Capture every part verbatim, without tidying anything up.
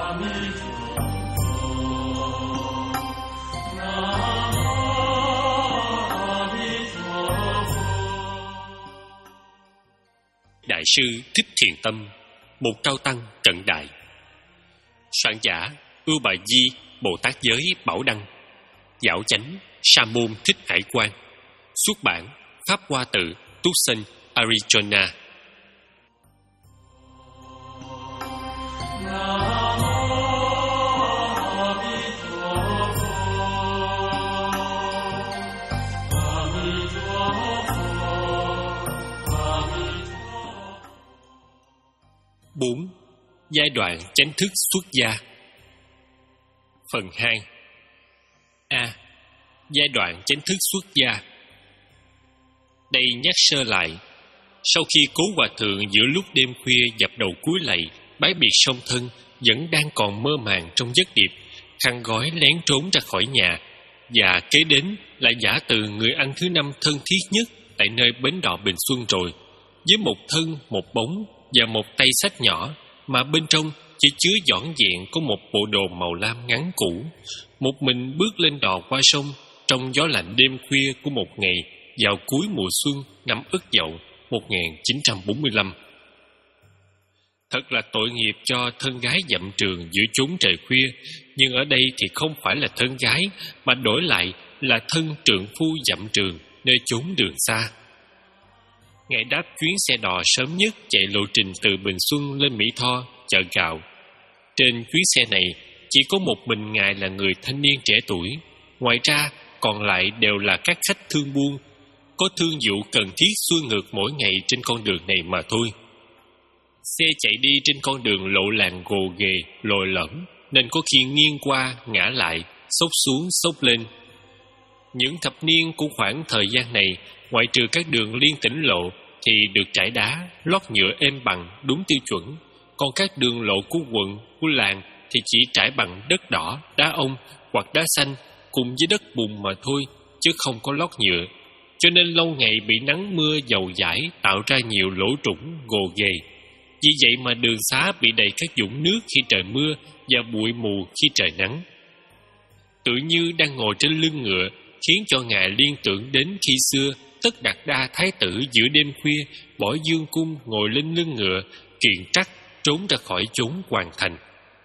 Đại sư Thích Thiền Tâm, một cao tăng cận đại. Soạn giả Ưu Bà Di Bồ Tát Giới Bảo Đăng. Giảo chánh Sa môn Thích Hải Quan. Xuất bản Pháp Hoa Tự, Tucson, Arizona. bốn. Giai đoạn chánh thức xuất gia. Phần hai. A. Giai đoạn chánh thức xuất gia. Đây nhắc sơ lại. Sau khi Cố Hòa Thượng giữa lúc đêm khuya dập đầu cúi lạy bái biệt song thân, vẫn đang còn mơ màng trong giấc điệp, khăn gói lén trốn ra khỏi nhà, và kế đến là giả từ người ăn thứ năm thân thiết nhất tại nơi bến đò Bình Xuân rồi, với một thân, một bóng và một tay sách nhỏ, mà bên trong chỉ chứa dõn dẹn có một bộ đồ màu lam ngắn cũ, một mình bước lên đò qua sông trong gió lạnh đêm khuya của một ngày vào cuối mùa xuân năm Ất Dậu một nghìn chín trăm bốn mươi lăm. Thật là tội nghiệp cho thân gái dặm trường giữa chốn trời khuya, nhưng ở đây thì không phải là thân gái, mà đổi lại là thân trượng phu dặm trường nơi chốn đường xa. Ngài đáp chuyến xe đò sớm nhất chạy lộ trình từ Bình Xuân lên Mỹ Tho, chợ gạo. Trên chuyến xe này chỉ có một mình Ngài là người thanh niên trẻ tuổi, ngoài ra còn lại đều là các khách thương buôn, có thương vụ cần thiết xuôi ngược mỗi ngày trên con đường này mà thôi. Xe chạy đi trên con đường lộ làng gồ ghề, lồi lõm, nên có khi nghiêng qua, ngã lại, xốc xuống, xốc lên. Những thập niên của khoảng thời gian này, ngoại trừ các đường liên tỉnh lộ thì được trải đá, lót nhựa êm bằng đúng tiêu chuẩn, còn các đường lộ của quận, của làng thì chỉ trải bằng đất đỏ, đá ông hoặc đá xanh cùng với đất bùn mà thôi, chứ không có lót nhựa, cho nên lâu ngày bị nắng mưa dầu dãi tạo ra nhiều lỗ trũng gồ ghề. Vì vậy mà đường xá bị đầy các vũng nước khi trời mưa và bụi mù khi trời nắng. Tự như đang ngồi trên lưng ngựa, khiến cho Ngài liên tưởng đến khi xưa Tất Đạt Đa Thái tử giữa đêm khuya bỏ dương cung ngồi lên lưng ngựa, kiền trắc trốn ra khỏi chốn hoàng thành.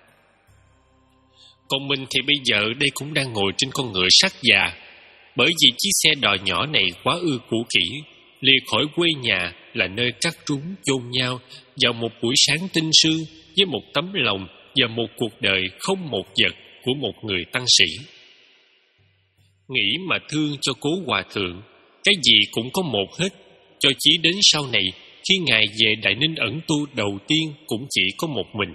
Còn mình thì bây giờ đây cũng đang ngồi trên con ngựa sắt già, bởi vì chiếc xe đò nhỏ này quá ư cũ kỹ, lìa khỏi quê nhà là nơi cắt rúng chôn nhau vào một buổi sáng tinh sương với một tấm lòng và một cuộc đời không một vật của một người tăng sĩ. Nghĩ mà thương cho Cố Hòa Thượng, cái gì cũng có một hết, cho chí đến sau này khi Ngài về Đại Ninh ẩn tu đầu tiên cũng chỉ có một mình.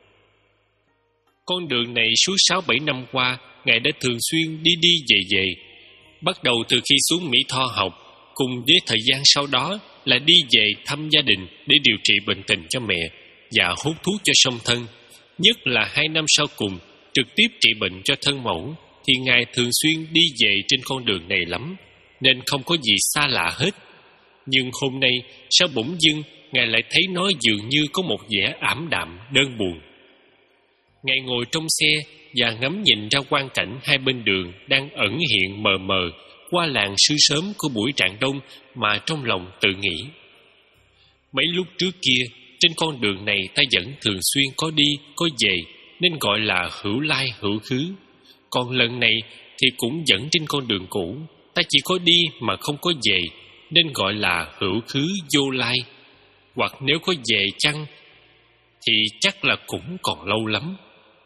Con đường này suốt sáu bảy năm qua, Ngài đã thường xuyên đi đi về về, bắt đầu từ khi xuống Mỹ Tho học, cùng với thời gian sau đó là đi về thăm gia đình để điều trị bệnh tình cho mẹ và hút thuốc cho song thân. Nhất là hai năm sau cùng trực tiếp trị bệnh cho thân mẫu, thì Ngài thường xuyên đi về trên con đường này lắm, nên không có gì xa lạ hết. Nhưng hôm nay sao bỗng dưng Ngài lại thấy nó dường như có một vẻ ảm đạm đơn buồn. Ngài ngồi trong xe và ngắm nhìn ra quang cảnh hai bên đường đang ẩn hiện mờ mờ qua làng sương sớm của buổi rạng đông, mà trong lòng tự nghĩ: mấy lúc trước kia trên con đường này ta vẫn thường xuyên có đi có về, nên gọi là hữu lai hữu khứ. Còn lần này thì cũng vẫn trên con đường cũ, ta chỉ có đi mà không có về, nên gọi là hữu khứ vô lai. Hoặc nếu có về chăng thì chắc là cũng còn lâu lắm.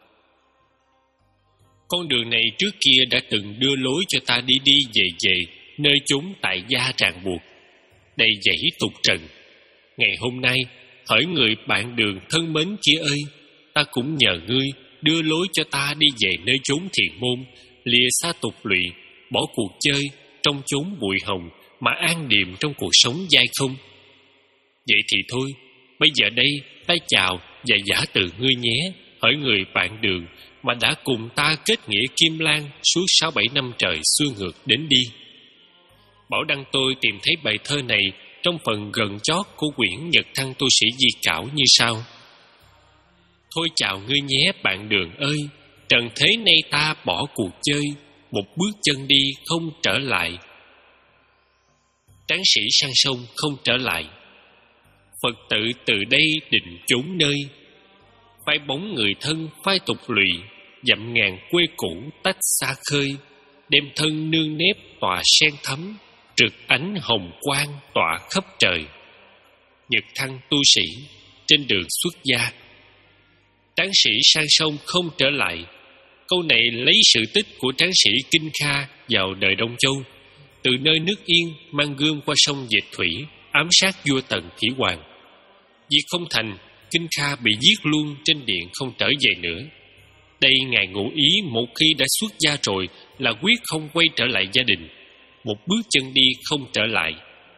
Con đường này trước kia đã từng đưa lối cho ta đi đi về về nơi chốn tại gia ràng buộc, đầy dẫy tục trần. Ngày hôm nay, hỡi người bạn đường thân mến kia ơi, ta cũng nhờ ngươi đưa lối cho ta đi về nơi chốn thiền môn, lìa xa tục lụy, bỏ cuộc chơi trong chốn bụi hồng, mà an điềm trong cuộc sống dai không. Vậy thì thôi, bây giờ đây ta chào và giả từ ngươi nhé, hỡi người bạn đường mà đã cùng ta kết nghĩa kim lan suốt sáu bảy năm trời xuôi ngược đến đi. Bảo Đăng tôi tìm thấy bài thơ này trong phần gần chót của quyển Nhật Thăng Tu Sĩ Di Cảo như sau: Thôi chào ngươi nhé bạn Đường ơi, trần thế nay ta bỏ cuộc chơi, một bước chân đi không trở lại. Tráng sĩ sang sông không trở lại. Phật tự từ đây định chốn nơi, phái bóng người thân phai tục lụy, dặm ngàn quê cũ tách xa khơi, đem thân nương nếp tòa sen thắm, rực ánh hồng quang tỏa khắp trời. Nhật Thăng tu sĩ trên đường xuất gia. Tráng sĩ sang sông không trở lại. Câu này lấy sự tích của tráng sĩ Kinh Kha vào đời Đông Châu, từ nơi nước Yên mang gươm qua sông Dịch Thủy ám sát vua Tần Thủy Hoàng. Việc không thành, Kinh Kha bị giết luôn trên điện không trở về nữa. Đây ngài ngụ ý một khi đã xuất gia rồi là quyết không quay trở lại gia đình, một bước chân đi không trở lại.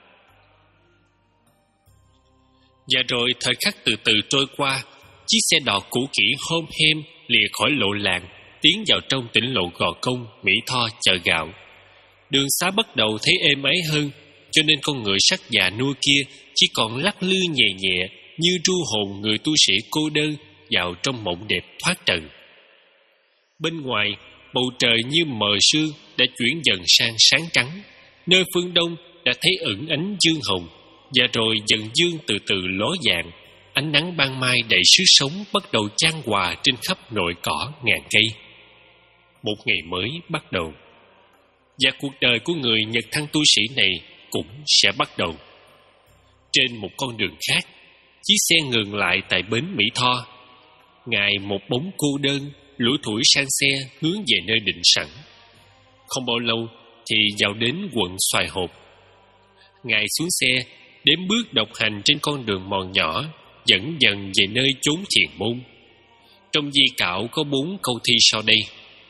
Và rồi thời khắc từ từ trôi qua, chiếc xe đò cũ kỹ hôm hem lìa khỏi lộ làng, tiến vào trong tỉnh lộ Gò Công, Mỹ Tho, chợ gạo. Đường xá bắt đầu thấy êm ái hơn, cho nên con ngựa sắt già nua kia chỉ còn lắc lư nhẹ nhẹ như ru hồn người tu sĩ cô đơn vào trong mộng đẹp thoát trần. Bên ngoài, bầu trời như mờ sương đã chuyển dần sang sáng trắng, nơi phương đông đã thấy ửng ánh dương hồng, và rồi dần dương từ từ ló dạng. Ánh nắng ban mai đầy sức sống bắt đầu chan hòa trên khắp nội cỏ ngàn cây. Một ngày mới bắt đầu, và cuộc đời của người Nhật Thăng tu sĩ này cũng sẽ bắt đầu. Trên một con đường khác, chiếc xe ngừng lại tại bến Mỹ Tho. Ngài một bóng cô đơn lủi thủi sang xe hướng về nơi định sẵn. Không bao lâu thì vào đến quận Xoài Hộp. Ngài xuống xe, đếm bước độc hành trên con đường mòn nhỏ dẫn dần về nơi chốn thiền môn. Trong di cạo có bốn câu thi sau đây: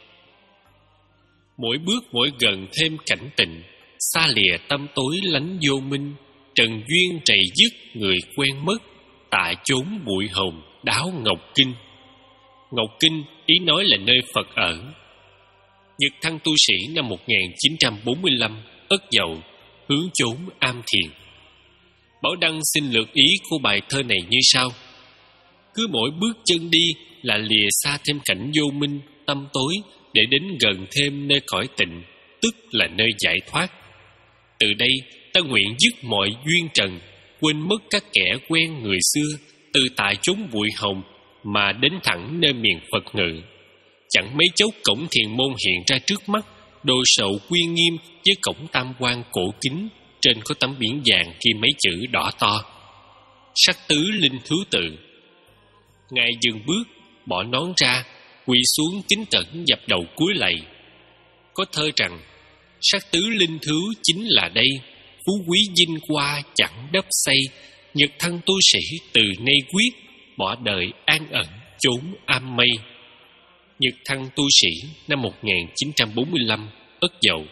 mỗi bước mỗi gần thêm cảnh tịnh, xa lìa tâm tối lánh vô minh, trần duyên trầy dứt người quen mất, tại chốn bụi hồng đáo Ngọc Kinh. Ngọc Kinh ý nói là nơi Phật ở. Nhật Thăng tu sĩ năm một nghìn chín trăm bốn mươi lăm, Ất Dậu, hướng chốn am thiền. Bảo Đăng xin lược ý của bài thơ này như sau: cứ mỗi bước chân đi là lìa xa thêm cảnh vô minh, tâm tối, để đến gần thêm nơi cõi tịnh, tức là nơi giải thoát. Từ đây ta nguyện dứt mọi duyên trần, quên mất các kẻ quen người xưa, từ tại chốn bụi hồng mà đến thẳng nơi miền Phật ngự. Chẳng mấy chốc cổng thiền môn hiện ra trước mắt, đồ sộ uy nghiêm với cổng tam quan cổ kính, trên có tấm biển vàng ghi mấy chữ đỏ to: Sắc Tứ Linh Thứ Tự. Ngài dừng bước, bỏ nón ra, quỳ xuống kính cẩn dập đầu cúi lạy. Có thơ rằng: sắc tứ linh thứ chính là đây, phú quý vinh hoa chẳng đắp xây, Nhật Thăng tu sĩ từ nay quyết, bỏ đời an ẩn chốn am mây. Nhật Thăng tu sĩ năm một nghìn chín trăm bốn mươi lăm, Ất Dậu.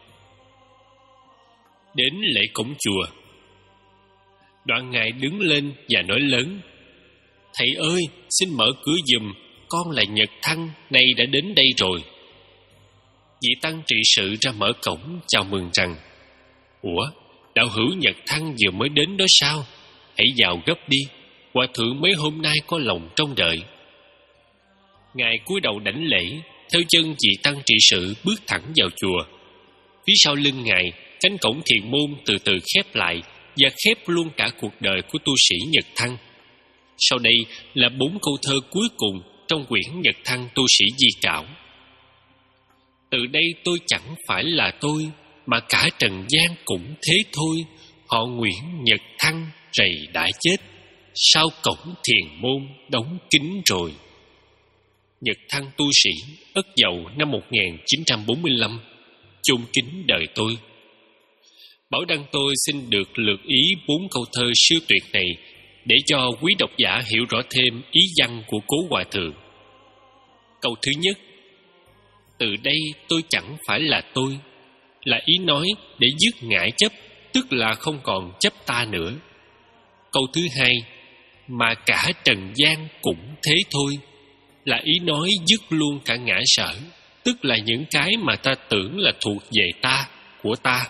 Đến lễ cổng chùa, đoạn ngài đứng lên và nói lớn: thầy ơi, xin mở cửa giùm, con là Nhật Thăng, nay đã đến đây rồi. Vị tăng trị sự ra mở cổng chào mừng rằng: ủa, đạo hữu Nhật Thăng vừa mới đến đó sao? Hãy vào gấp đi, hòa thượng mấy hôm nay có lòng trông đợi. Ngài cúi đầu đảnh lễ, theo chân vị tăng trị sự bước thẳng vào chùa. Phía sau lưng ngài, cánh cổng thiền môn từ từ khép lại và khép luôn cả cuộc đời của tu sĩ Nhật Thăng. Sau đây là bốn câu thơ cuối cùng trong quyển Nhật Thăng tu sĩ di cảo. Từ đây tôi chẳng phải là tôi, mà cả trần gian cũng thế thôi. Họ Nguyễn Nhật Thăng rầy đã chết, sau cổng thiền môn đóng kín rồi. Nhật Thăng tu sĩ, Ất Dậu năm một nghìn chín trăm bốn mươi lăm, chôn kính đời tôi. Bảo Đăng tôi xin được lược ý bốn câu thơ siêu tuyệt này để cho quý độc giả hiểu rõ thêm ý văn của cố hòa thượng. Câu thứ nhất: từ đây tôi chẳng phải là tôi, là ý nói để dứt ngại chấp, tức là không còn chấp ta nữa. Câu thứ hai: mà cả trần gian cũng thế thôi, là ý nói dứt luôn cả ngã sở, tức là những cái mà ta tưởng là thuộc về ta, của ta.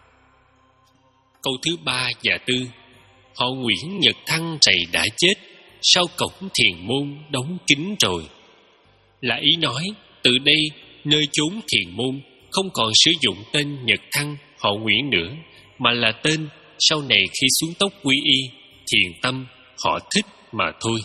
Câu thứ ba và tư: họ Nguyễn Nhật Thăng rầy đã chết, sau cổng thiền môn đóng kín rồi. Là ý nói, từ đây, nơi chốn thiền môn không còn sử dụng tên Nhật Thăng họ Nguyễn nữa, mà là tên sau này khi xuống tóc quy y, Thiền Tâm họ Thích mà thôi.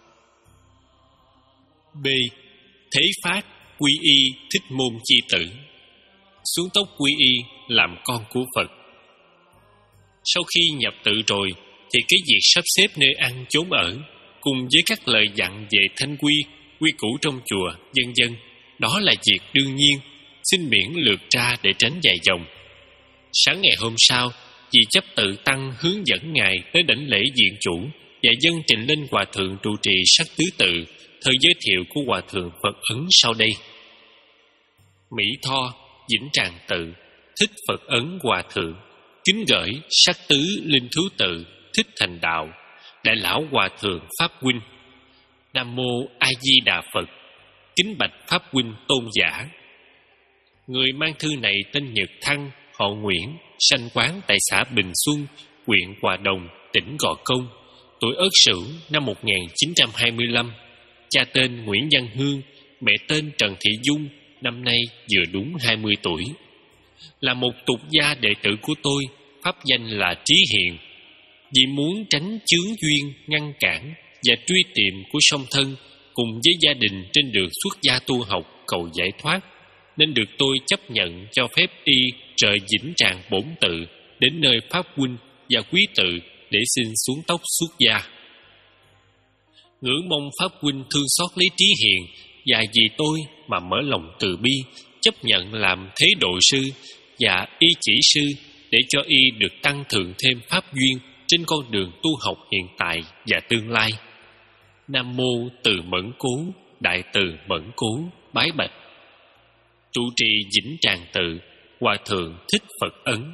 B. Thế Phát quy y Thích Môn chi tử. Xuống tóc quy y làm con của Phật. Sau khi nhập tự rồi, thì cái việc sắp xếp nơi ăn chốn ở, cùng với các lời dặn về thanh quy, quy củ trong chùa, vân vân, đó là việc đương nhiên, xin miễn lược ra để tránh dài dòng. Sáng ngày hôm sau, vì chấp tự tăng hướng dẫn ngài tới đảnh lễ diện chủ và dâng trình lên hòa thượng trụ trì sắc tứ tự thời giới thiệu của hòa thượng Phật Ấn sau đây. Mỹ Tho, Vĩnh Tràng Tự, Thích Phật Ấn Hòa Thượng, kính gửi sắc tứ linh thú tự Thích Thành Đạo, đại lão hòa thượng Pháp huynh. Nam mô A Di Đà Phật, kính bạch Pháp huynh tôn giả. Người mang thư này tên Nhật Thăng, họ Nguyễn, sanh quán tại xã Bình Xuân, huyện Hòa Đồng, tỉnh Gò Công, tuổi Ất Sửu năm một nghìn chín trăm hai mươi lăm. Cha tên Nguyễn Văn Hương, mẹ tên Trần Thị Dung, năm nay vừa đúng hai mươi tuổi. Là một tục gia đệ tử của tôi, pháp danh là Trí Hiền. Vì muốn tránh chướng duyên, ngăn cản và truy tìm của song thân cùng với gia đình trên đường xuất gia tu học cầu giải thoát, nên được tôi chấp nhận cho phép y rời Vĩnh Tràng Bổn Tự đến nơi Pháp huynh và quý tự để xin xuống tóc xuất gia. Ngưỡng mong Pháp huynh thương xót lấy Trí Hiền và vì tôi mà mở lòng từ bi, chấp nhận làm thế độ sư và y chỉ sư để cho y được tăng thượng thêm pháp duyên trên con đường tu học hiện tại và tương lai. Nam mô Từ Mẫn Cố, Đại Từ Mẫn Cố, bái bạch. Trụ trì Vĩnh Tràng Tự, Hòa thượng Thích Phật Ấn.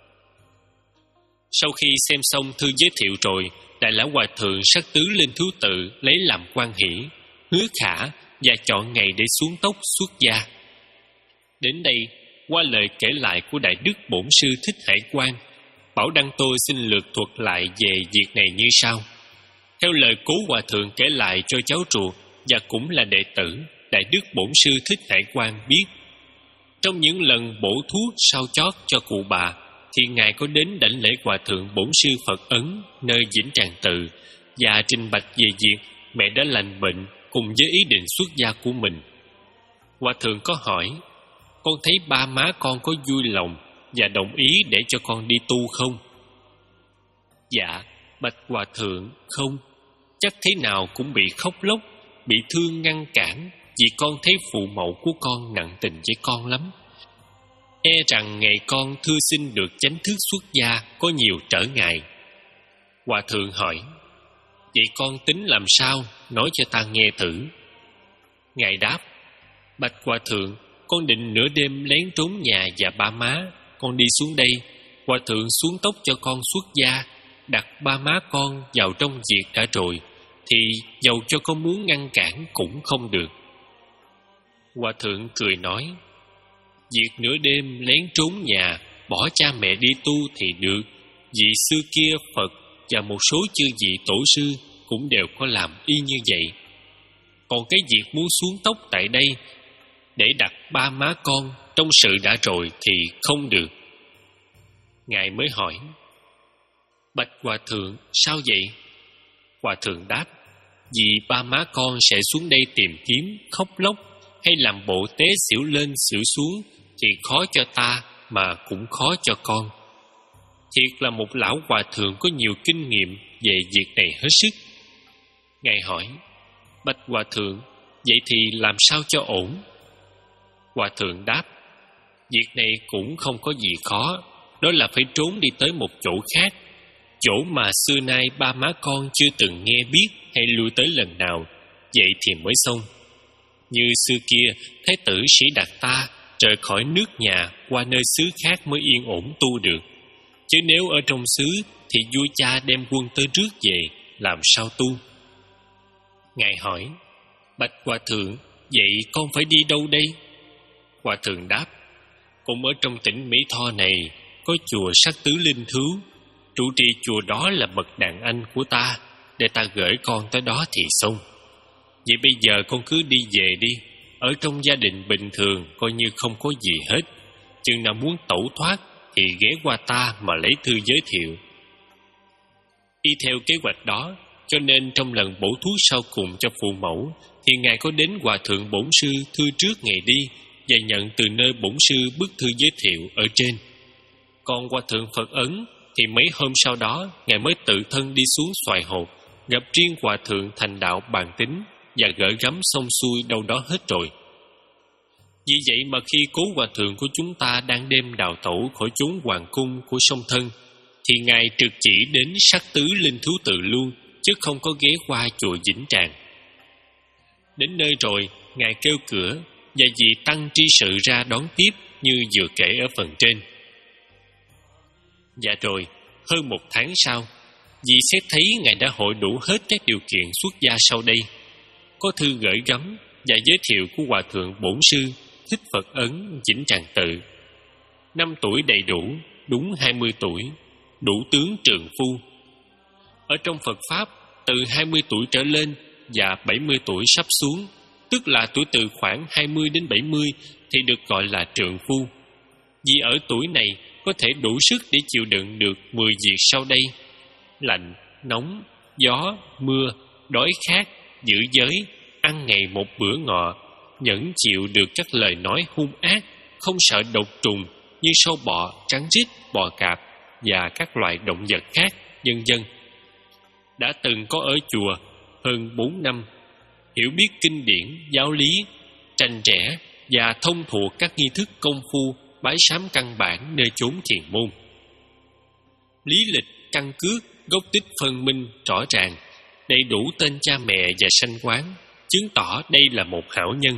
Sau khi xem xong thư giới thiệu rồi, đại lão hòa thượng sắc tứ linh thú tự lấy làm quan hỷ, hứa khả và chọn ngày để xuống tóc xuất gia. Đến đây, qua lời kể lại của đại đức bổn sư Thích Hải Quang, Bảo Đăng tôi xin lược thuật lại về việc này như sau. Theo lời cố hòa thượng kể lại cho cháu ruột và cũng là đệ tử đại đức bổn sư Thích Hải Quang biết, trong những lần bổ thuốc sau chót cho cụ bà, thì ngài có đến đảnh lễ hòa thượng bổn sư Phật Ấn nơi Vĩnh Tràng Tự và trình bạch về việc mẹ đã lành bệnh cùng với ý định xuất gia của mình. Hòa thượng có hỏi: con thấy ba má con có vui lòng và đồng ý để cho con đi tu không? Dạ, bạch hòa thượng, không. Chắc thế nào cũng bị khóc lóc, bị thương ngăn cản, vì con thấy phụ mẫu của con nặng tình với con lắm. E rằng ngày con thưa xin được chánh thức xuất gia có nhiều trở ngại. Hòa thượng hỏi: vậy con tính làm sao, nói cho ta nghe thử. Ngài đáp: bạch hòa thượng, con định nửa đêm lén trốn nhà và ba má, con đi xuống đây. Hòa thượng xuống tóc cho con xuất gia, đặt ba má con vào trong việc đã rồi, thì dầu cho con muốn ngăn cản cũng không được. Hòa thượng cười nói: việc nửa đêm lén trốn nhà, bỏ cha mẹ đi tu thì được, vì xưa kia Phật và một số chư vị tổ sư cũng đều có làm y như vậy. Còn cái việc muốn xuống tóc tại đây để đặt ba má con trong sự đã rồi thì không được. Ngài mới hỏi: bạch hòa thượng, sao vậy? Hòa thượng đáp: vì ba má con sẽ xuống đây tìm kiếm, khóc lóc hay làm bộ tế xỉu lên xỉu xuống thì khó cho ta mà cũng khó cho con. Thiệt là một lão hòa thượng có nhiều kinh nghiệm về việc này hết sức. Ngài hỏi: bạch hòa thượng, vậy thì làm sao cho ổn? Hòa thượng đáp: việc này cũng không có gì khó, đó là phải trốn đi tới một chỗ khác, chỗ mà xưa nay ba má con chưa từng nghe biết hay lui tới lần nào, vậy thì mới xong. Như xưa kia, Thái tử Sĩ Đạt Ta rời khỏi nước nhà qua nơi xứ khác mới yên ổn tu được. Chứ nếu ở trong xứ thì vua cha đem quân tới rước về, làm sao tu? Ngài hỏi: bạch hòa thượng, vậy con phải đi đâu đây? Hòa thượng đáp: cũng ở trong tỉnh Mỹ Tho này có chùa Sắc Tứ Linh Thú. Trụ trì chùa đó là bậc đàn anh của ta, để ta gửi con tới đó thì xong. Vậy bây giờ con cứ đi về đi. Ở trong gia đình bình thường coi như không có gì hết. Chừng nào muốn tẩu thoát thì ghé qua ta mà lấy thư giới thiệu. Y theo kế hoạch đó, cho nên trong lần bổ thuốc sau cùng cho phụ mẫu thì ngài có đến hòa thượng bổn sư thư trước ngày đi và nhận từ nơi bổn sư bức thư giới thiệu ở trên. Còn hòa thượng Phật Ấn thì mấy hôm sau đó ngài mới tự thân đi xuống Xoài Hột, gặp riêng hòa thượng Thành Đạo bàn tính và gửi gắm xong xuôi đâu đó hết rồi. Vì vậy mà khi cố hòa thượng của chúng ta đang đêm đào tẩu khỏi chốn hoàng cung của song thân, thì ngài trực chỉ đến Sắc Tứ Linh Thú Tự luôn, chứ không có ghé qua chùa Vĩnh Tràng. Đến nơi rồi, ngài kêu cửa và vị tăng tri sự ra đón tiếp như vừa kể ở phần trên. Dạ rồi, hơn một tháng sau, vì xét thấy ngài đã hội đủ hết các điều kiện xuất gia sau đây, có thư gửi gắm và giới thiệu của hòa thượng bổn sư Thích Phật Ấn Vĩnh Tràng Tự. Năm tuổi đầy đủ, đúng hai mươi tuổi, đủ tướng trượng phu. Ở trong Phật Pháp, từ hai mươi tuổi trở lên và bảy mươi tuổi sắp xuống, tức là tuổi từ khoảng hai mươi đến bảy mươi thì được gọi là trượng phu. Vì ở tuổi này có thể đủ sức để chịu đựng được mười việc sau đây: lạnh, nóng, gió, mưa, đói khát, giữ giới, ăn ngày một bữa ngọ, nhẫn chịu được các lời nói hung ác, không sợ độc trùng như sâu bọ, rắn rít, bò cạp và các loại động vật khác, vân vân. Đã từng có ở chùa hơn bốn năm, hiểu biết kinh điển, giáo lý, tranh rẽ và thông thuộc các nghi thức công phu, bái sám căn bản nơi chốn thiền môn. Lý lịch, căn cước, gốc tích phân minh rõ ràng, đầy đủ tên cha mẹ và sanh quán, chứng tỏ đây là một hảo nhân.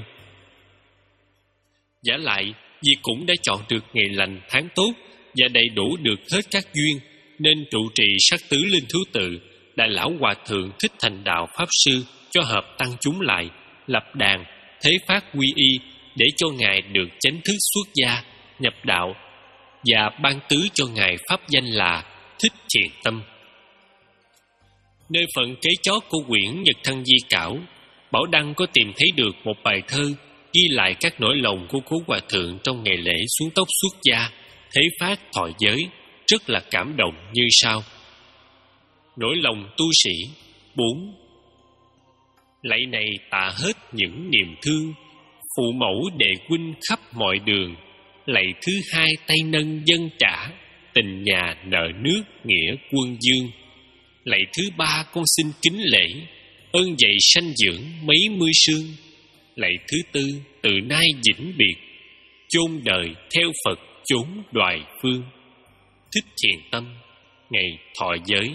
Vả lại, vì cũng đã chọn được ngày lành tháng tốt và đầy đủ được hết các duyên, nên trụ trì Sắc Tứ Linh Thú Tự, Đại lão hòa thượng Thích Thành Đạo Pháp Sư cho hợp tăng chúng lại, lập đàn, thế phát quy y để cho ngài được chánh thức xuất gia, nhập đạo, và ban tứ cho ngài pháp danh là Thích Thiền Tâm. Nơi phận kế chót của quyển Nhật Thân Di Cảo, Bảo Đăng có tìm thấy được một bài thơ ghi lại các nỗi lòng của cố hòa thượng trong ngày lễ xuống tóc xuất gia, thế phát thọ giới, rất là cảm động như sau: nỗi lòng tu sĩ bốn. Lạy này tạ hết những niềm thương, phụ mẫu đệ huynh khắp mọi đường. Lạy thứ hai tay nâng dân trả, tình nhà nợ nước nghĩa quân dương. Lạy thứ ba con xin kính lễ, ơn dạy sanh dưỡng mấy mươi sương. Lạy thứ tư từ nay vĩnh biệt, chôn đời theo Phật chốn đoài phương. Thích Thiền Tâm, ngày thọ giới.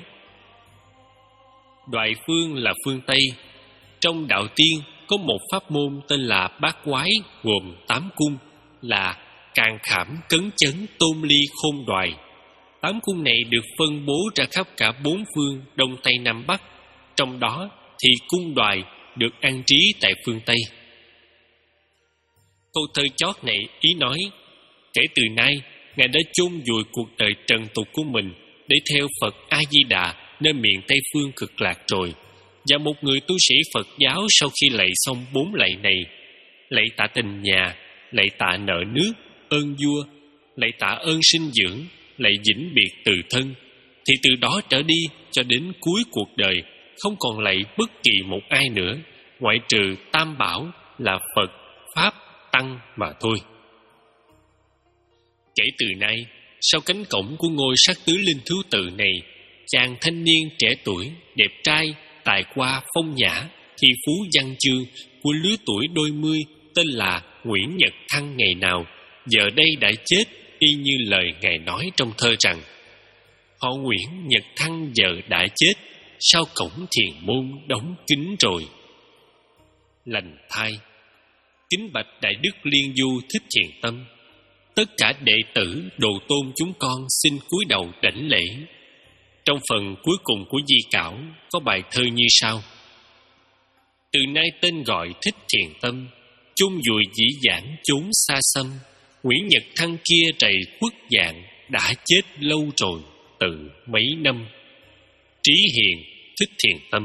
Đoài phương là phương Tây. Trong đạo tiên có một pháp môn tên là Bát Quái, gồm tám cung là Càn Khảm, Cấn Chấn, Tôn Ly, Khôn Đoài. Tám cung này được phân bố ra khắp cả bốn phương Đông Tây Nam Bắc. Trong đó thì cung Đoài được an trí tại phương Tây. Câu thơ chót này ý nói: kể từ nay, ngài đã chôn vùi cuộc đời trần tục của mình để theo Phật A Di Đà nơi miền Tây phương cực lạc rồi. Và một người tu sĩ Phật giáo sau khi lạy xong bốn lạy này, lạy tạ tình nhà, lạy tạ nợ nước, ơn vua, lạy tạ ơn sinh dưỡng, lạy vĩnh biệt từ thân, thì từ đó trở đi cho đến cuối cuộc đời không còn lạy bất kỳ một ai nữa, ngoại trừ Tam Bảo là Phật, Pháp, Tăng mà thôi. Kể từ nay, sau cánh cổng của ngôi Sắc Tứ Linh Thú Tự này, chàng thanh niên trẻ tuổi, đẹp trai, tài hoa phong nhã, thi phú văn chương của lứa tuổi đôi mươi tên là Nguyễn Nhật Thăng ngày nào giờ đây đã chết, y như lời ngài nói trong thơ rằng: họ Nguyễn Nhật Thăng giờ đã chết, sau cổng thiền môn đóng kín rồi. Lành thai, kính bạch Đại Đức Liên Du Thích Thiền Tâm, tất cả đệ tử đồ tôn chúng con xin cúi đầu đảnh lễ. Trong phần cuối cùng của Di Cảo có bài thơ như sau: từ nay tên gọi Thích Thiền Tâm, chôn vùi dĩ vãng chốn xa xăm. Nguyễn Nhật Thăng kia trầy khuất dạng, đã chết lâu rồi từ mấy năm. Trí hiền, Thích Thiền Tâm.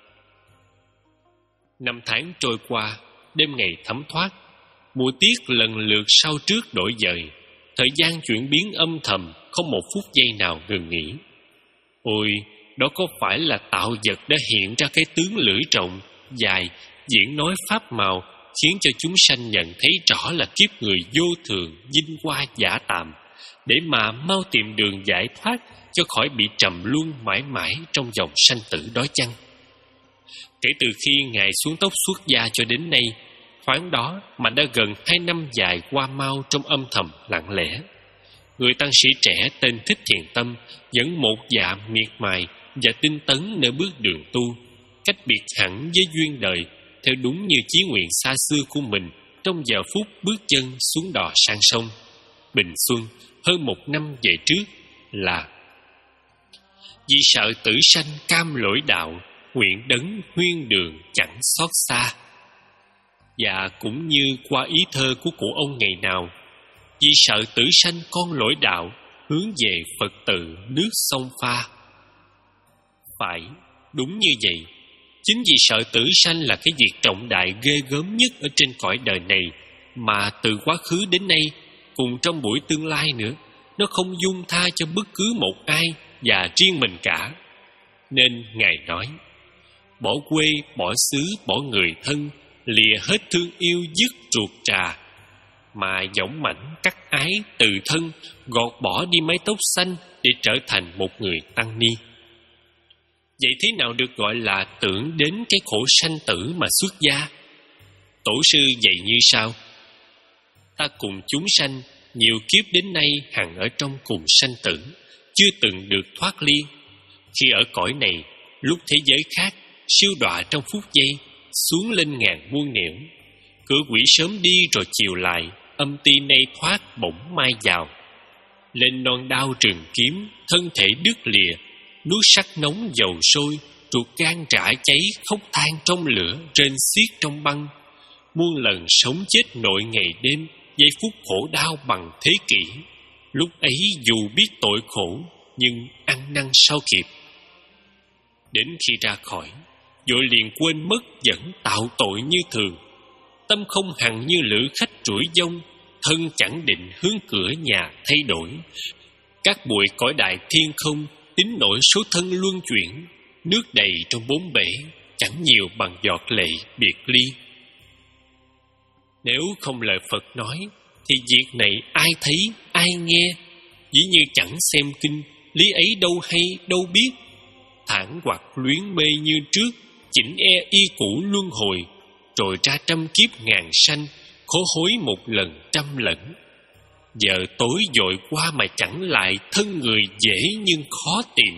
Năm tháng trôi qua, đêm ngày thấm thoát, mùa tiết lần lượt sau trước đổi dời, thời gian chuyển biến âm thầm, không một phút giây nào ngừng nghỉ. Ôi, đó có phải là tạo vật đã hiện ra cái tướng lưỡi rộng, dài, diễn nói pháp màu, khiến cho chúng sanh nhận thấy rõ là kiếp người vô thường, vinh hoa giả tạm, để mà mau tìm đường giải thoát cho khỏi bị trầm luân mãi mãi trong dòng sanh tử đó chăng? Kể từ khi Ngài xuống tóc xuất gia cho đến nay, thoáng đó mà đã gần hai năm dài qua mau trong âm thầm lặng lẽ. Người tăng sĩ trẻ tên Thích Thiền Tâm vẫn một dạ miệt mài và tinh tấn nơi bước đường tu, cách biệt hẳn với duyên đời, theo đúng như chí nguyện xa xưa của mình trong giờ phút bước chân xuống đò sang sông. Bình Xuân hơn một năm về trước là: vì sợ tử sanh cam lỗi đạo, nguyện đấng huyên đường chẳng xót xa. Và cũng như qua ý thơ của cụ ông ngày nào: vì sợ tử sanh con lỗi đạo, hướng về Phật tự nước sông pha. Phải, đúng như vậy. Chính vì sợ tử sanh là cái việc trọng đại ghê gớm nhất ở trên cõi đời này, mà từ quá khứ đến nay, cùng trong buổi tương lai nữa, nó không dung tha cho bất cứ một ai và riêng mình cả. Nên Ngài nói: bỏ quê, bỏ xứ, bỏ người thân, lìa hết thương yêu dứt ruột trà, mà dõng mãnh cắt ái từ thân, gọt bỏ đi mái tóc xanh để trở thành một người tăng ni. Vậy thế nào được gọi là tưởng đến cái khổ sanh tử mà xuất gia? Tổ sư dạy như sau: ta cùng chúng sanh nhiều kiếp đến nay hằng ở trong cùng sanh tử, chưa từng được thoát ly. Khi ở cõi này, lúc thế giới khác, siêu đọa trong phút giây, xuống lên ngàn muôn nẻo. Cửa quỷ sớm đi rồi chiều lại, âm ti nay thoát bỗng mai vào. Lên non đao trường kiếm, thân thể đứt lìa, nuốt sắc nóng dầu sôi, ruột gan rã cháy, khóc than trong lửa, rên xiết trong băng. Muôn lần sống chết nội ngày đêm, giây phút khổ đau bằng thế kỷ. Lúc ấy dù biết tội khổ, nhưng ăn năn sau kịp. Đến khi ra khỏi, vội liền quên mất vẫn tạo tội như thường. Tâm không hằng như lữ khách rủi dông, thân chẳng định hướng cửa nhà thay đổi. Các bụi cõi đại thiên không, tính nổi số thân luân chuyển. Nước đầy trong bốn bể, chẳng nhiều bằng giọt lệ biệt ly. Nếu không lời Phật nói, thì việc này ai thấy, ai nghe? Dĩ như chẳng xem kinh, lý ấy đâu hay, đâu biết. Thản hoặc luyến mê như trước, chỉnh e y cũ luân hồi, rồi ra trăm kiếp ngàn sanh, khổ hối một lần trăm lẫn. Giờ tối dội qua mà chẳng lại, thân người dễ nhưng khó tìm.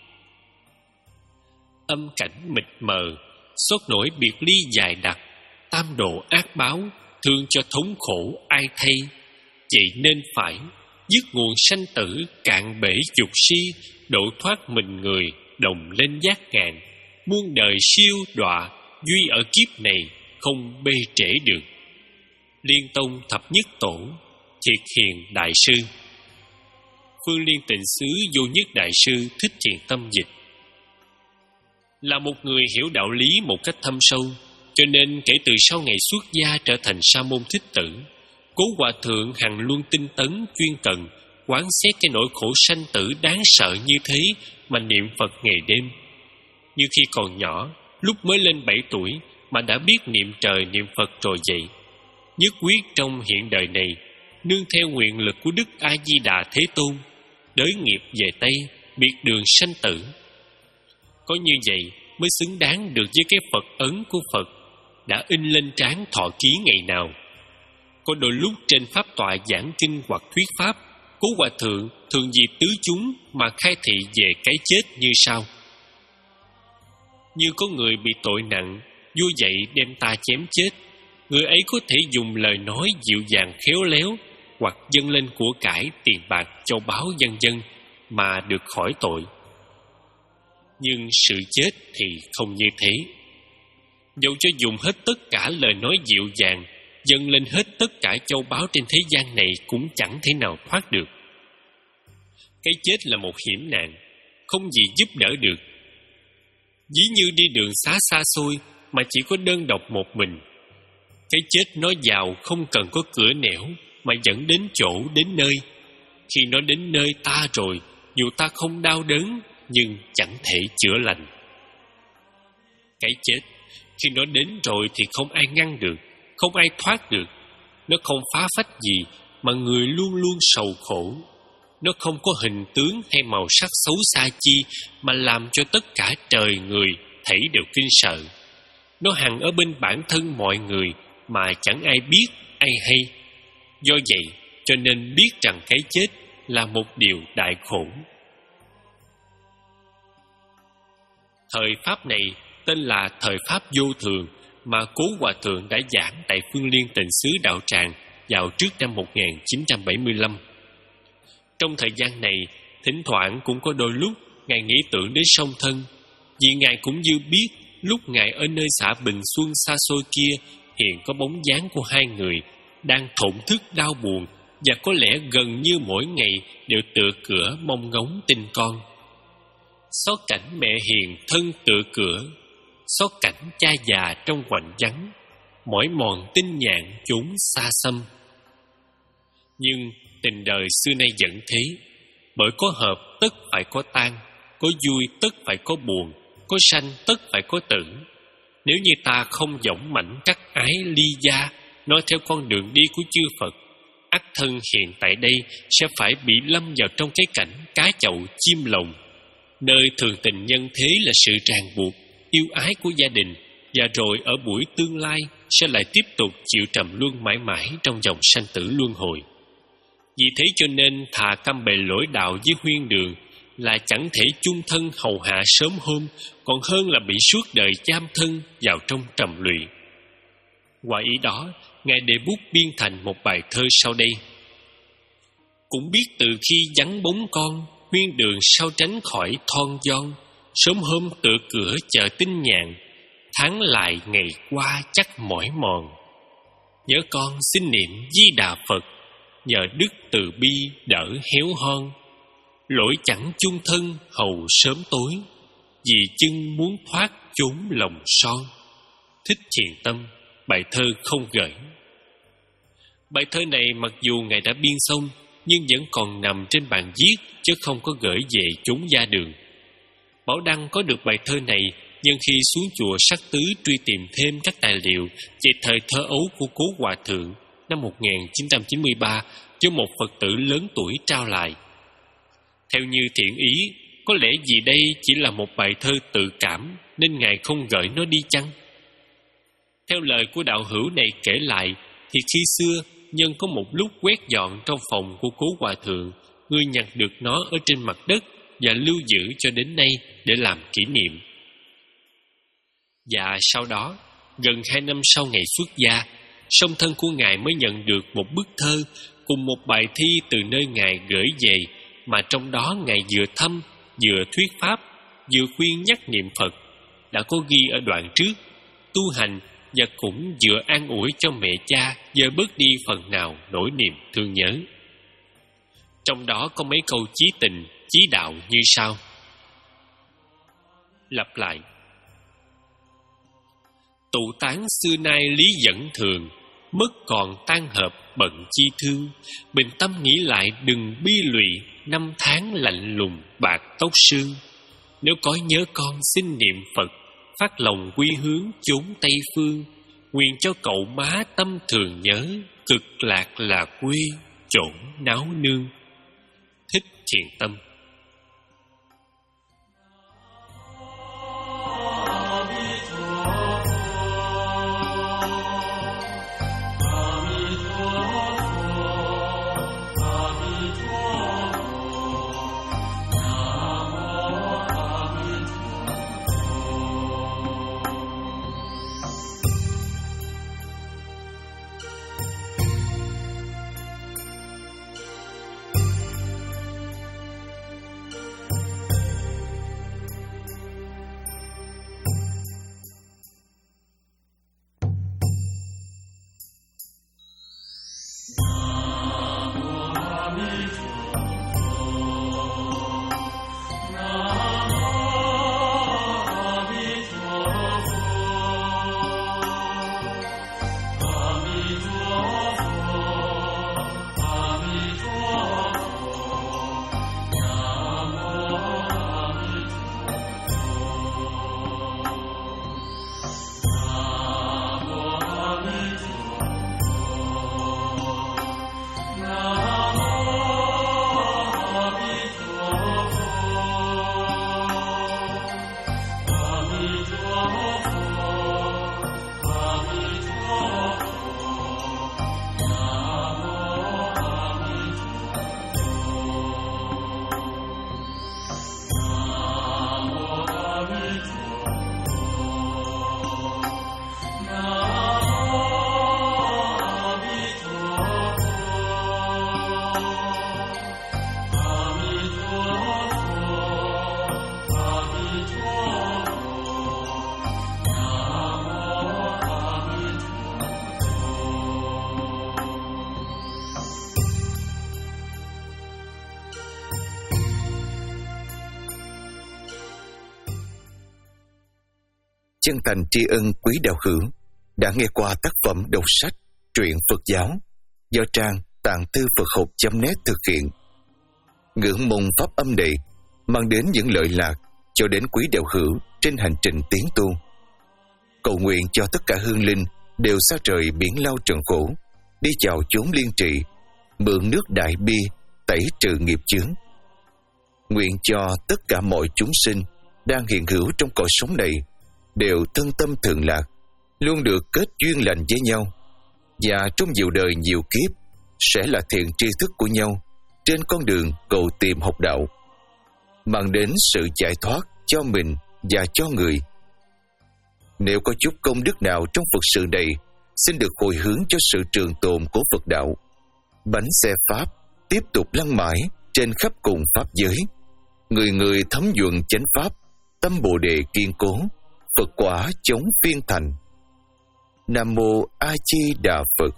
Âm cảnh mịt mờ, xót nổi biệt ly dài đặc, tam độ ác báo, thương cho thống khổ ai thay. Vậy nên phải dứt nguồn sanh tử, cạn bể dục si, độ thoát mình người, đồng lên giác ngàn. Muôn đời siêu đọa, duy ở kiếp này, không bê trễ được. Liên Tông Thập Nhất Tổ, Thiệt Hiền Đại Sư. Phương Liên Tịnh Xứ Vô Nhất Đại Sư Thích Thiền Tâm dịch. Là một người hiểu đạo lý một cách thâm sâu, cho nên kể từ sau ngày xuất gia trở thành sa môn thích tử, Cố Hòa Thượng hằng luôn tinh tấn chuyên cần, quán xét cái nỗi khổ sanh tử đáng sợ như thế mà niệm Phật ngày đêm. Như khi còn nhỏ, lúc mới lên bảy tuổi mà đã biết niệm trời niệm Phật rồi vậy. Nhất quyết trong hiện đời này, nương theo nguyện lực của Đức A Di Đà Thế Tôn, đới nghiệp về Tây, biệt đường sanh tử. Có như vậy mới xứng đáng được với cái Phật ấn của Phật đã in lên trán thọ ký ngày nào. Có đôi lúc trên pháp tọa giảng kinh hoặc thuyết pháp, Cố Hòa Thượng thường vì tứ chúng mà khai thị về cái chết như sau: như có người bị tội nặng, vua dậy đem ta chém chết, người ấy có thể dùng lời nói dịu dàng khéo léo, hoặc dâng lên của cải tiền bạc châu báu vân vân mà được khỏi tội. Nhưng sự chết thì không như thế. Dẫu cho dùng hết tất cả lời nói dịu dàng, dâng lên hết tất cả châu báu trên thế gian này, cũng chẳng thể nào thoát được. Cái chết là một hiểm nạn, không gì giúp đỡ được. Ví như đi đường xá xa xôi mà chỉ có đơn độc một mình. Cái chết nó vào không cần có cửa nẻo mà dẫn đến chỗ đến nơi. Khi nó đến nơi ta rồi, dù ta không đau đớn nhưng chẳng thể chữa lành. Cái chết khi nó đến rồi thì không ai ngăn được, không ai thoát được. Nó không phá phách gì mà người luôn luôn sầu khổ. Nó không có hình tướng hay màu sắc xấu xa chi mà làm cho tất cả trời người thảy đều kinh sợ. Nó hằng ở bên bản thân mọi người mà chẳng ai biết, ai hay. Do vậy cho nên biết rằng cái chết là một điều đại khổ. Thời Pháp này tên là thời Pháp vô thường mà Cố Hòa Thượng đã giảng tại Phương Liên Tịnh xứ Đạo Tràng vào trước năm một nghìn chín trăm bảy mươi lăm. Trong thời gian này, thỉnh thoảng cũng có đôi lúc Ngài nghĩ tưởng đến song thân, vì Ngài cũng như biết lúc Ngài ở nơi xã Bình Xuân xa xôi kia hiện có bóng dáng của hai người đang thổn thức đau buồn và có lẽ gần như mỗi ngày đều tựa cửa mong ngóng tin con. Xót cảnh mẹ hiền thân tựa cửa, xót cảnh cha già trong hoành vắng, mỏi mòn tinh nhạn chốn xa xăm. Nhưng tình đời xưa nay vẫn thế, bởi có hợp tất phải có tan, có vui tất phải có buồn, có sanh tất phải có tử. Nếu như ta không dõng mãnh trắc ái ly gia, nói theo con đường đi của chư Phật, ắt thân hiện tại đây sẽ phải bị lâm vào trong cái cảnh cá chậu chim lồng, nơi thường tình nhân thế là sự ràng buộc, yêu ái của gia đình, và rồi ở buổi tương lai sẽ lại tiếp tục chịu trầm luân mãi mãi trong dòng sanh tử luân hồi. Vì thế cho nên thà căm bề lỗi đạo với huyên đường là chẳng thể chung thân hầu hạ sớm hôm, còn hơn là bị suốt đời giam thân vào trong trầm lụy. Qua ý đó, Ngài để bút biên thành một bài thơ sau đây. Cũng biết từ khi vắng bóng con, huyên đường sao tránh khỏi thon giòn, sớm hôm tựa cửa chờ tin nhàn, tháng lại ngày qua chắc mỏi mòn. Nhớ con xin niệm Di Đà Phật, nhờ đức từ bi đỡ héo hon. Lỗi chẳng chung thân hầu sớm tối, vì chưng muốn thoát chốn lòng son. Thích Thiền Tâm, bài thơ không gửi. Bài thơ này mặc dù Ngài đã biên xong, nhưng vẫn còn nằm trên bàn viết, chứ không có gửi về chốn gia đường. Bảo Đăng có được bài thơ này nhân khi xuống chùa Sắc Tứ truy tìm thêm các tài liệu về thời thơ ấu của Cố Hòa Thượng năm một nghìn chín trăm chín mươi ba cho một Phật tử lớn tuổi trao lại. Theo như thiện ý, có lẽ vì đây chỉ là một bài thơ tự cảm nên Ngài không gửi nó đi chăng? Theo lời của đạo hữu này kể lại, thì khi xưa nhân có một lúc quét dọn trong phòng của Cố Hòa Thượng, người nhặt được nó ở trên mặt đất và lưu giữ cho đến nay để làm kỷ niệm. Và sau đó, gần hai năm sau ngày xuất gia, song thân của Ngài mới nhận được một bức thơ cùng một bài thi từ nơi Ngài gửi về, mà trong đó Ngài vừa thăm, vừa thuyết pháp, vừa khuyên nhắc niệm Phật. Đã có ghi ở đoạn trước, tu hành và cũng vừa an ủi cho mẹ cha dời bớt đi phần nào nỗi niềm thương nhớ. Trong đó có mấy câu chí tình, chí đạo như sau. Lặp lại. Tụ tán xưa nay lý dẫn thường, mất còn tan hợp bận chi thương. Bình tâm nghĩ lại đừng bi lụy, năm tháng lạnh lùng bạc tóc sương. Nếu có nhớ con xin niệm Phật, phát lòng quy hướng chốn Tây Phương. Nguyện cho cậu má tâm thường nhớ, cực lạc là quê, chốn náo nương. Thích Thiền Tâm. chân thành tri ân quý đạo hữu đã nghe qua tác phẩm đọc sách truyện Phật giáo do trang tạng thư Phật học chấm net thực hiện. Ngưỡng mong pháp âm này mang đến những lợi lạc cho đến quý đạo hữu trên hành trình tiến tu. Cầu nguyện cho tất cả hương linh đều xa trời biển lao trần khổ, đi chào chốn liên trị, mượn nước đại bi tẩy trừ nghiệp chướng. Nguyện cho tất cả mọi chúng sinh đang hiện hữu trong cõi sống này đều thân tâm thường lạc, luôn được kết duyên lành với nhau, và trong nhiều đời nhiều kiếp sẽ là thiện tri thức của nhau trên con đường cầu tìm học đạo, mang đến sự giải thoát cho mình và cho người. Nếu có chút công đức nào trong Phật sự này, xin được hồi hướng cho sự trường tồn của Phật đạo. Bánh xe Pháp tiếp tục lăn mãi trên khắp cùng Pháp giới. Người người thấm nhuận chánh Pháp, tâm Bồ Đề kiên cố, Phật quả chống phiên thành. Nam Mô A Di Đà Phật.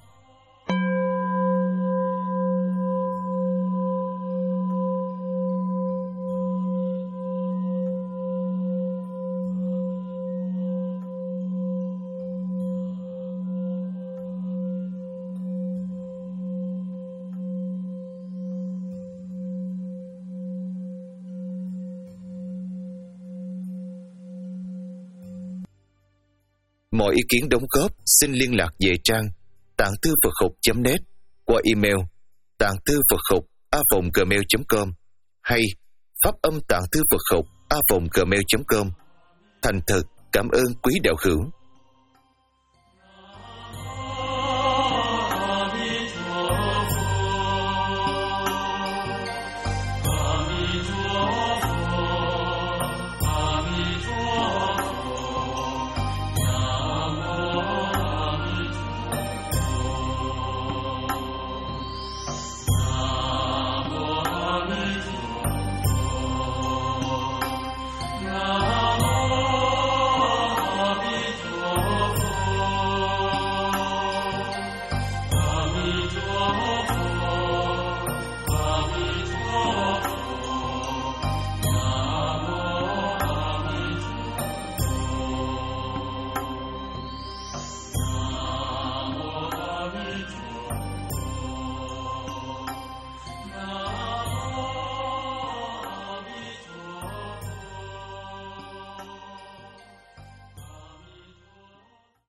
Mọi ý kiến đóng góp xin liên lạc về trang tạng thư Phật học chấm net qua email tạng thư Phật học a vòng gmail chấm com hay pháp âm tạng thư Phật học a vòng gmail chấm com. Thành thật cảm ơn quý đạo hữu.